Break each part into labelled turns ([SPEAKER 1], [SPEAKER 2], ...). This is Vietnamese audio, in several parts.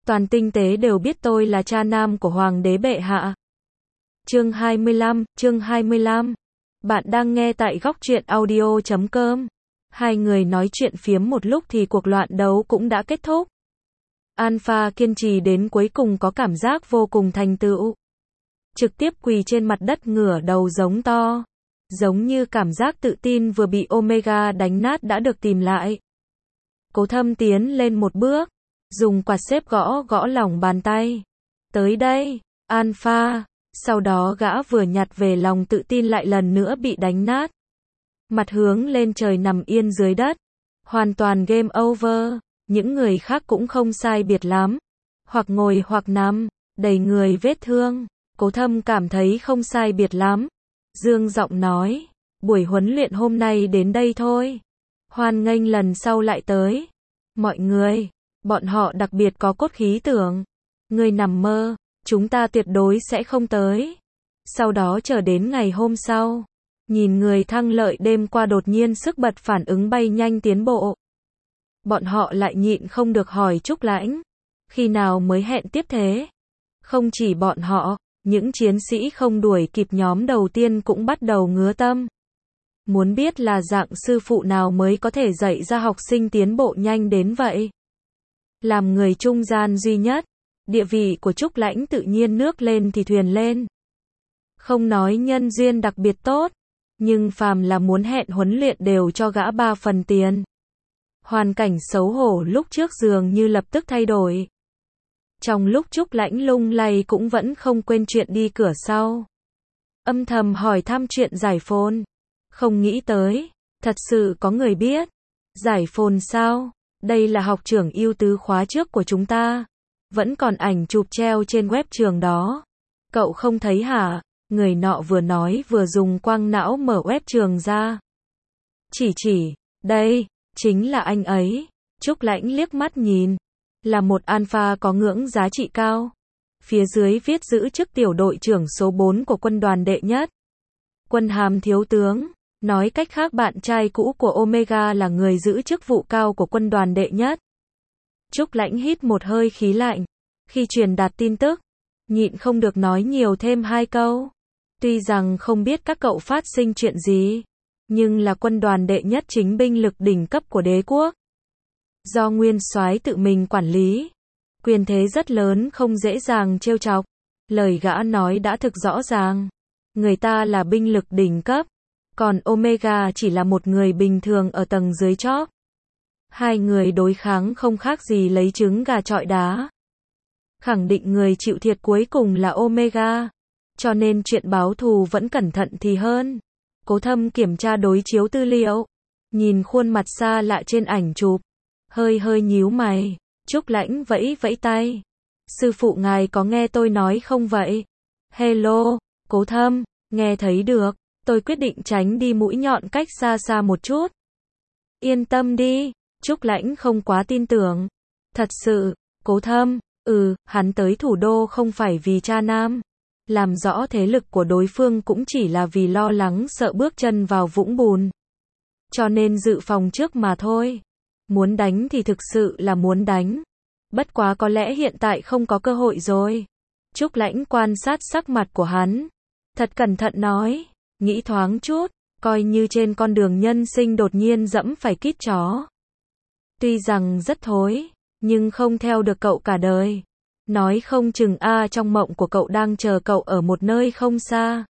[SPEAKER 1] Toàn tinh tế đều biết tôi là cha nam của Hoàng đế bệ hạ. Chương 25. Bạn đang nghe tại góc truyện audio.com. Hai người nói chuyện phiếm một lúc thì cuộc loạn đấu cũng đã kết thúc. Alpha kiên trì đến cuối cùng có cảm giác vô cùng thành tựu. Trực tiếp quỳ trên mặt đất ngửa đầu giống to. Giống như cảm giác tự tin vừa bị Omega đánh nát đã được tìm lại. Cố Thâm tiến lên một bước, dùng quạt xếp gõ gõ lòng bàn tay. Tới đây, Alpha. Sau đó gã vừa nhặt về lòng tự tin lại lần nữa bị đánh nát. Mặt hướng lên trời nằm yên dưới đất. Hoàn toàn game over. Những người khác cũng không sai biệt lắm. Hoặc ngồi hoặc nằm, đầy người vết thương. Cố Thâm cảm thấy không sai biệt lắm. Dương giọng nói, buổi huấn luyện hôm nay đến đây thôi. Hoan nghênh lần sau lại tới. Mọi người, bọn họ đặc biệt có cốt khí tưởng. Ngươi nằm mơ, chúng ta tuyệt đối sẽ không tới. Sau đó chờ đến ngày hôm sau. Nhìn người thăng lợi đêm qua đột nhiên sức bật phản ứng bay nhanh tiến bộ. Bọn họ lại nhịn không được hỏi Trúc Lãnh. Khi nào mới hẹn tiếp thế? Không chỉ bọn họ, những chiến sĩ không đuổi kịp nhóm đầu tiên cũng bắt đầu ngứa tâm. Muốn biết là dạng sư phụ nào mới có thể dạy ra học sinh tiến bộ nhanh đến vậy? Làm người trung gian duy nhất, địa vị của Trúc Lãnh tự nhiên nước lên thì thuyền lên. Không nói nhân duyên đặc biệt tốt, nhưng phàm là muốn hẹn huấn luyện đều cho gã 3 phần tiền. Hoàn cảnh xấu hổ lúc trước dường như lập tức thay đổi. Trong lúc Trúc Lãnh lung lay cũng vẫn không quên chuyện đi cửa sau. Âm thầm hỏi thăm chuyện giải phone. Không nghĩ tới, thật sự có người biết. Giải phone sao? Đây là học trưởng ưu tứ khóa trước của chúng ta. Vẫn còn ảnh chụp treo trên web trường đó. Cậu không thấy hả? Người nọ vừa nói vừa dùng quang não mở web trường ra. Chỉ, đây, chính là anh ấy. Trúc Lãnh liếc mắt nhìn. Là một alpha có ngưỡng giá trị cao. Phía dưới viết giữ chức tiểu đội trưởng số 4 của quân đoàn đệ nhất. Quân hàm thiếu tướng. Nói cách khác bạn trai cũ của Omega là người giữ chức vụ cao của quân đoàn đệ nhất. Trúc Lãnh hít một hơi khí lạnh. Khi truyền đạt tin tức, nhịn không được nói nhiều thêm 2 câu. Tuy rằng không biết các cậu phát sinh chuyện gì, nhưng là quân đoàn đệ nhất chính binh lực đỉnh cấp của đế quốc. Do nguyên soái tự mình quản lý, quyền thế rất lớn không dễ dàng trêu chọc. Lời gã nói đã thực rõ ràng. Người ta là binh lực đỉnh cấp, còn Omega chỉ là một người bình thường ở tầng dưới chóp. Hai người đối kháng không khác gì lấy trứng gà chọi đá. Khẳng định người chịu thiệt cuối cùng là Omega. Cho nên chuyện báo thù vẫn cẩn thận thì hơn. Cố Thâm kiểm tra đối chiếu tư liệu. Nhìn khuôn mặt xa lạ trên ảnh chụp. Hơi nhíu mày. Trúc Lãnh vẫy tay. Sư phụ ngài có nghe tôi nói không vậy? Hello, Cố Thâm, nghe thấy được. Tôi quyết định tránh đi mũi nhọn cách xa một chút. Yên tâm đi. Trúc Lãnh không quá tin tưởng. Thật sự, Cố Thâm, hắn tới thủ đô không phải vì cha nam. Làm rõ thế lực của đối phương cũng chỉ là vì lo lắng sợ bước chân vào vũng bùn. Cho nên dự phòng trước mà thôi. Muốn đánh thì thực sự là muốn đánh. Bất quá có lẽ hiện tại không có cơ hội rồi. Trúc Lãnh quan sát sắc mặt của hắn. Thật cẩn thận nói. Nghĩ thoáng chút. Coi như trên con đường nhân sinh đột nhiên dẫm phải kít chó. Tuy rằng rất thối, nhưng không theo được cậu cả đời. Nói không chừng trong mộng của cậu đang chờ cậu ở một nơi không xa.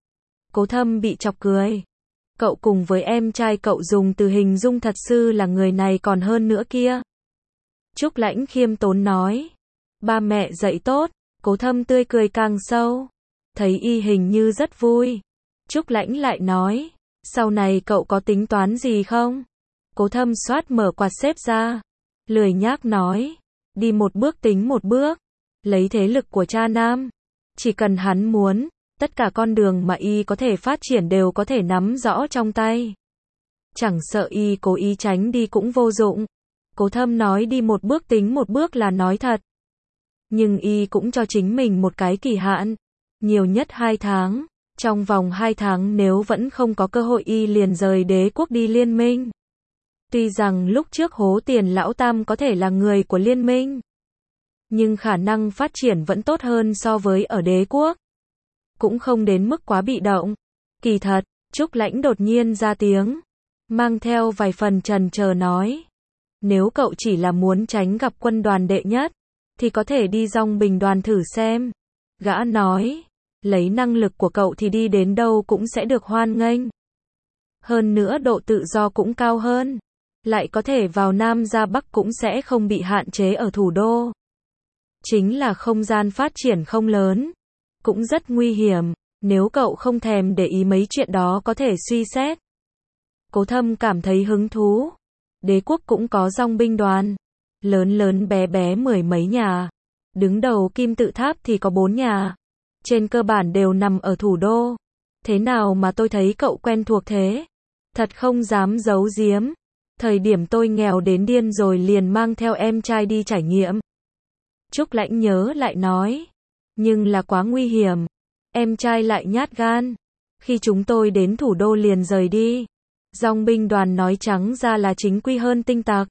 [SPEAKER 1] Cố Thâm bị chọc cười. Cậu cùng với em trai cậu dùng từ hình dung thật sự là người này còn hơn nữa kia. Trúc Lãnh khiêm tốn nói. Ba mẹ dạy tốt. Cố Thâm tươi cười càng sâu. Thấy y hình như rất vui. Trúc Lãnh lại nói. Sau này cậu có tính toán gì không? Cố Thâm xoát mở quạt xếp ra. Lười nhác nói. Đi một bước tính một bước. Lấy thế lực của cha nam. Chỉ cần hắn muốn, tất cả con đường mà y có thể phát triển đều có thể nắm rõ trong tay. Chẳng sợ y cố ý tránh đi cũng vô dụng. Cố Thâm nói đi một bước tính một bước là nói thật. Nhưng y cũng cho chính mình một cái kỳ hạn. Nhiều nhất 2 tháng. Trong vòng 2 tháng nếu vẫn không có cơ hội y liền rời đế quốc đi liên minh. Tuy rằng lúc trước hố tiền lão tam có thể là người của liên minh. nhưng khả năng phát triển vẫn tốt hơn so với ở đế quốc. Cũng không đến mức quá bị động. Kỳ thật, Trúc Lãnh đột nhiên ra tiếng, mang theo vài phần chần chờ nói. Nếu cậu chỉ là muốn tránh gặp quân đoàn đệ nhất, thì có thể đi dong binh đoàn thử xem. Gã nói, lấy năng lực của cậu thì đi đến đâu cũng sẽ được hoan nghênh. Hơn nữa độ tự do cũng cao hơn. Lại có thể vào Nam ra Bắc cũng sẽ không bị hạn chế ở thủ đô. Chính là không gian phát triển không lớn. Cũng rất nguy hiểm. Nếu cậu không thèm để ý mấy chuyện đó có thể suy xét. Cố Thâm cảm thấy hứng thú. Đế quốc cũng có dong binh đoàn. Lớn lớn bé bé mười mấy nhà. Đứng đầu kim tự tháp thì có 4 nhà. Trên cơ bản đều nằm ở thủ đô. Thế nào mà tôi thấy cậu quen thuộc thế? Thật không dám giấu giếm. Thời điểm tôi nghèo đến điên rồi liền mang theo em trai đi trải nghiệm. Trúc Lãnh nhớ lại nói. Nhưng là quá nguy hiểm. Em trai lại nhát gan. Khi chúng tôi đến thủ đô liền rời đi. Dong binh đoàn nói trắng ra là chính quy hơn tinh tặc.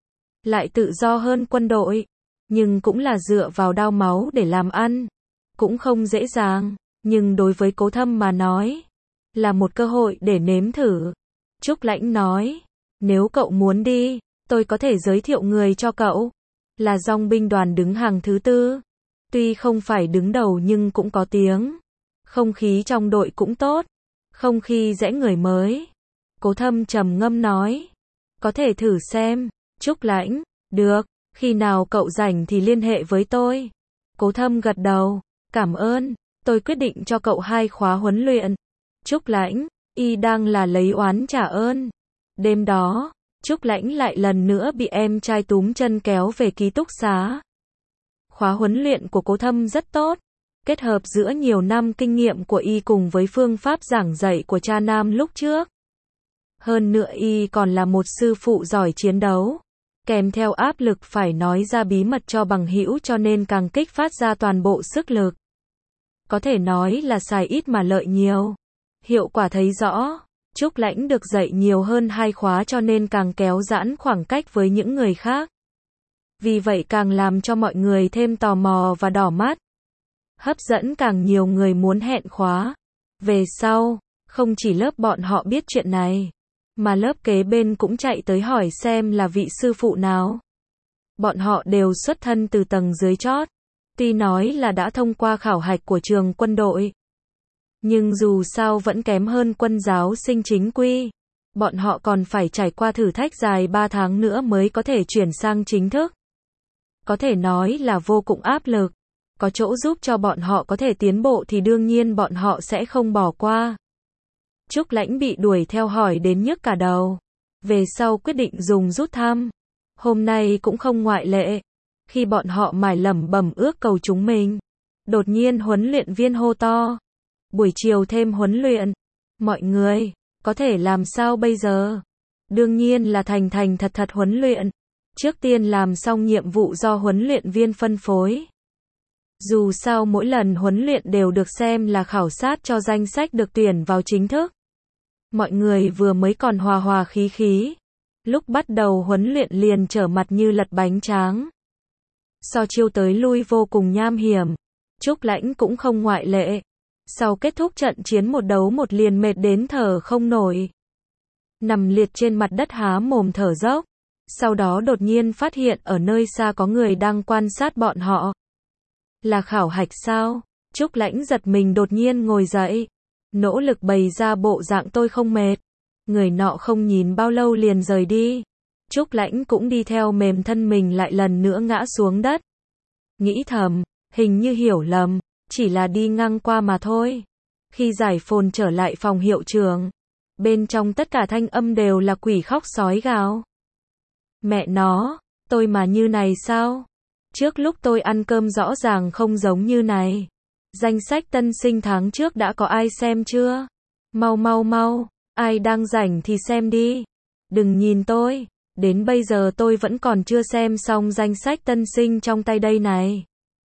[SPEAKER 1] Lại tự do hơn quân đội. Nhưng cũng là dựa vào đao máu để làm ăn. Cũng không dễ dàng. Nhưng đối với Cố Thâm mà nói. Là một cơ hội để nếm thử. Trúc Lãnh nói. Nếu cậu muốn đi, tôi có thể giới thiệu người cho cậu. Là dong binh đoàn đứng hàng thứ 4. Tuy không phải đứng đầu nhưng cũng có tiếng. Không khí trong đội cũng tốt. Không khi dễ người mới. Cố Thâm trầm ngâm nói. Có thể thử xem. Trúc Lãnh. Được. Khi nào cậu rảnh thì liên hệ với tôi. Cố Thâm gật đầu. Cảm ơn. Tôi quyết định cho cậu 2 khóa huấn luyện. Trúc Lãnh. Y đang là lấy oán trả ơn. Đêm đó, Trúc Lãnh lại lần nữa bị em trai túm chân kéo về ký túc xá. Khóa huấn luyện của Cố Thâm rất tốt. Kết hợp giữa nhiều năm kinh nghiệm của Y cùng với phương pháp giảng dạy của cha Nam lúc trước. Hơn nữa Y còn là một sư phụ giỏi chiến đấu. Kèm theo áp lực phải nói ra bí mật cho bằng hữu cho nên càng kích phát ra toàn bộ sức lực. Có thể nói là xài ít mà lợi nhiều. Hiệu quả thấy rõ. Trúc Lãnh được dạy nhiều hơn 2 khóa cho nên càng kéo giãn khoảng cách với những người khác. Vì vậy càng làm cho mọi người thêm tò mò và đỏ mắt. Hấp dẫn càng nhiều người muốn hẹn khóa. Về sau, không chỉ lớp bọn họ biết chuyện này, mà lớp kế bên cũng chạy tới hỏi xem là vị sư phụ nào. Bọn họ đều xuất thân từ tầng dưới chót. Tuy nói là đã thông qua khảo hạch của trường quân đội. Nhưng dù sao vẫn kém hơn quân giáo sinh chính quy. Bọn họ còn phải trải qua thử thách dài 3 tháng nữa mới có thể chuyển sang chính thức. Có thể nói là vô cùng áp lực. Có chỗ giúp cho bọn họ có thể tiến bộ thì đương nhiên bọn họ sẽ không bỏ qua. Trúc Lãnh bị đuổi theo hỏi đến nhức cả đầu. Về sau quyết định dùng rút thăm. Hôm nay cũng không ngoại lệ. Khi bọn họ mải lẩm bẩm ước cầu chúng mình. Đột nhiên huấn luyện viên hô to. Buổi chiều thêm huấn luyện. Mọi người, có thể làm sao bây giờ? Đương nhiên là thành thật huấn luyện. Trước tiên làm xong nhiệm vụ do huấn luyện viên phân phối. Dù sao mỗi lần huấn luyện đều được xem là khảo sát cho danh sách được tuyển vào chính thức. Mọi người vừa mới còn hòa khí. Lúc bắt đầu huấn luyện liền trở mặt như lật bánh tráng. So chiêu tới lui vô cùng nham hiểm. Trúc Lãnh cũng không ngoại lệ. Sau kết thúc trận chiến một đấu một liền mệt đến thở không nổi. Nằm liệt trên mặt đất há mồm thở dốc. Sau đó đột nhiên phát hiện ở nơi xa có người đang quan sát bọn họ. Là khảo hạch sao? Trúc Lãnh giật mình đột nhiên ngồi dậy. Nỗ lực bày ra bộ dạng tôi không mệt. Người nọ không nhìn bao lâu liền rời đi. Trúc Lãnh cũng đi theo mềm thân mình lại lần nữa ngã xuống đất. Nghĩ thầm, hình như hiểu lầm. Chỉ là đi ngang qua mà thôi. Khi giải phồn trở lại phòng hiệu trưởng. Bên trong tất cả thanh âm đều là quỷ khóc sói gào. Mẹ nó, tôi mà như này sao? Trước lúc tôi ăn cơm rõ ràng không giống như này. Danh sách tân sinh tháng trước đã có ai xem chưa? Mau, ai đang rảnh thì xem đi. Đừng nhìn tôi, đến bây giờ tôi vẫn còn chưa xem xong danh sách tân sinh trong tay đây này.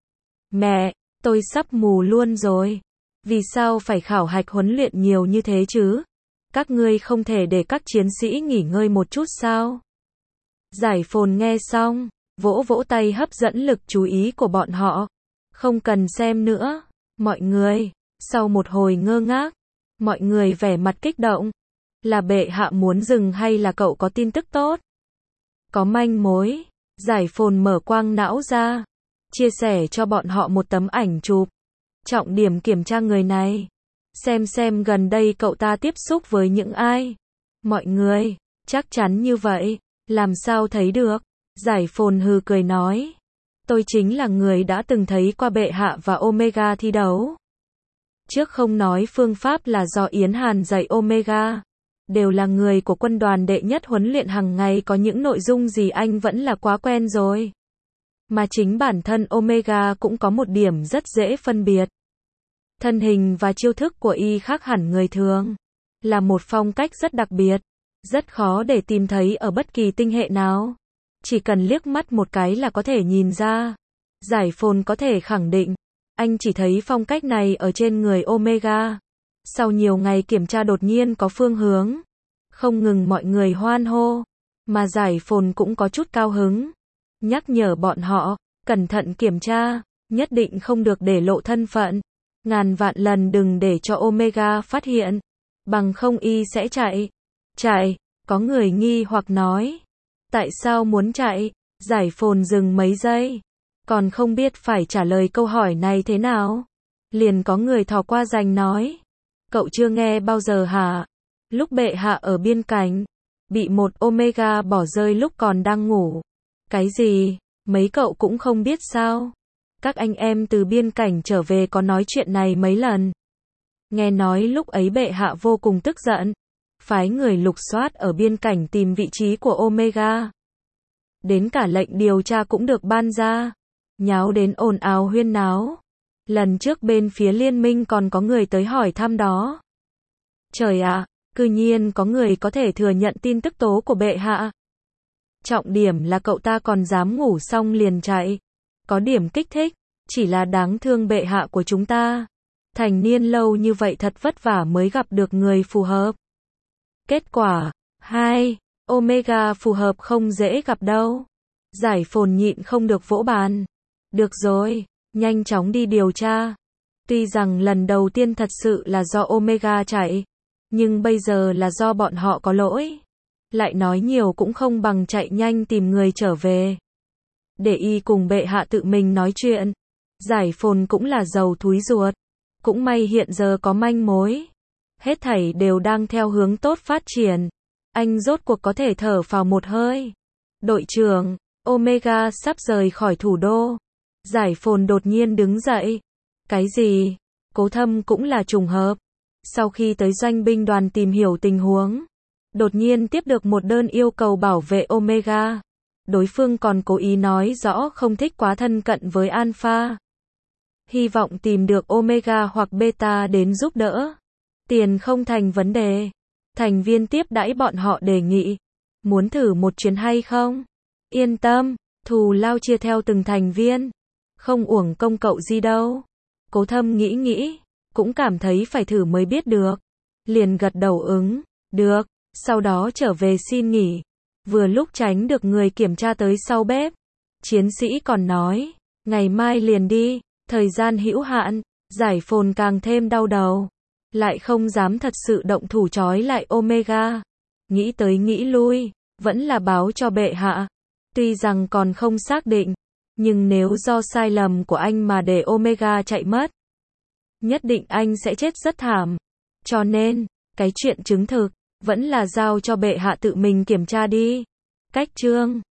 [SPEAKER 1] Mẹ, tôi sắp mù luôn rồi. Vì sao phải khảo hạch huấn luyện nhiều như thế chứ? Các ngươi không thể để các chiến sĩ nghỉ ngơi một chút sao? Giải phồn nghe xong, vỗ vỗ tay hấp dẫn lực chú ý của bọn họ. Không cần xem nữa, mọi người. Sau một hồi ngơ ngác, mọi người vẻ mặt kích động. Là bệ hạ muốn dừng hay là cậu có tin tức tốt? Có manh mối. Giải phồn mở quang não ra, chia sẻ cho bọn họ một tấm ảnh chụp. Trọng điểm kiểm tra người này. Xem gần đây cậu ta tiếp xúc với những ai. Mọi người, chắc chắn như vậy, làm sao thấy được? Giải phồn hừ cười nói. Tôi chính là người đã từng thấy qua bệ hạ và Omega thi đấu. Trước không nói phương pháp là do Yến Hàn dạy Omega. Đều là người của quân đoàn đệ nhất huấn luyện hàng ngày, có những nội dung gì anh vẫn là quá quen rồi. Mà chính bản thân Omega cũng có một điểm rất dễ phân biệt. Thân hình và chiêu thức của y khác hẳn người thường. Là một phong cách rất đặc biệt. Rất khó để tìm thấy ở bất kỳ tinh hệ nào. Chỉ cần liếc mắt một cái là có thể nhìn ra. Giải phồn có thể khẳng định. Anh chỉ thấy phong cách này ở trên người Omega. Sau nhiều ngày kiểm tra đột nhiên có phương hướng. Không ngừng mọi người hoan hô. Mà giải phồn cũng có chút cao hứng. Nhắc nhở bọn họ, cẩn thận kiểm tra, nhất định không được để lộ thân phận. Ngàn vạn lần đừng để cho Omega phát hiện. Bằng không y sẽ chạy. Chạy, có người nghi hoặc nói. Tại sao muốn chạy? Giải phồn dừng mấy giây. Còn không biết phải trả lời câu hỏi này thế nào. Liền có người thò qua giành nói. Cậu chưa nghe bao giờ hả? Lúc bệ hạ ở biên cảnh, bị một Omega bỏ rơi lúc còn đang ngủ. Cái gì? Mấy cậu cũng không biết sao? Các anh em từ biên cảnh trở về có nói chuyện này mấy lần. Nghe nói lúc ấy bệ hạ vô cùng tức giận. Phái người lục soát ở biên cảnh tìm vị trí của Omega. Đến cả lệnh điều tra cũng được ban ra. Nháo đến ồn ào huyên náo. Lần trước bên phía liên minh còn có người tới hỏi thăm đó. Trời ạ, cư nhiên có người có thể thừa nhận tin tức tố của bệ hạ. Trọng điểm là cậu ta còn dám ngủ xong liền chạy. Có điểm kích thích, chỉ là đáng thương bệ hạ của chúng ta. Thành niên lâu như vậy thật vất vả mới gặp được người phù hợp. Kết quả, 2. Omega phù hợp không dễ gặp đâu. Giải phồn nhịn không được vỗ bàn. Được rồi, nhanh chóng đi điều tra. Tuy rằng lần đầu tiên thật sự là do Omega chạy, nhưng bây giờ là do bọn họ có lỗi. Lại nói nhiều cũng không bằng chạy nhanh tìm người trở về. Để y cùng bệ hạ tự mình nói chuyện. Giải phồn cũng là giàu thúi ruột. Cũng may hiện giờ có manh mối. Hết thảy đều đang theo hướng tốt phát triển. Anh rốt cuộc có thể thở phào một hơi. Đội trưởng, Omega sắp rời khỏi thủ đô. Giải phồn đột nhiên đứng dậy. Cái gì? Cố Thâm cũng là trùng hợp. Sau khi tới doanh binh đoàn tìm hiểu tình huống, đột nhiên tiếp được một đơn yêu cầu bảo vệ Omega. Đối phương còn cố ý nói rõ không thích quá thân cận với Alpha. Hy vọng tìm được Omega hoặc Beta đến giúp đỡ. Tiền không thành vấn đề. Thành viên tiếp đãi bọn họ đề nghị. Muốn thử một chuyến hay không? Yên tâm, thù lao chia theo từng thành viên. Không uổng công cậu gì đâu. Cố Thâm nghĩ, cũng cảm thấy phải thử mới biết được. Liền gật đầu ứng, được, sau đó trở về xin nghỉ. Vừa lúc tránh được người kiểm tra tới sau bếp. Chiến sĩ còn nói, ngày mai liền đi, thời gian hữu hạn. Giải phồn càng thêm đau đầu. Lại không dám thật sự động thủ trói lại Omega. Nghĩ tới nghĩ lui, vẫn là báo cho bệ hạ. Tuy rằng còn không xác định, nhưng nếu do sai lầm của anh mà để Omega chạy mất, nhất định anh sẽ chết rất thảm. Cho nên, cái chuyện chứng thực, vẫn là giao cho bệ hạ tự mình kiểm tra đi. Cách chương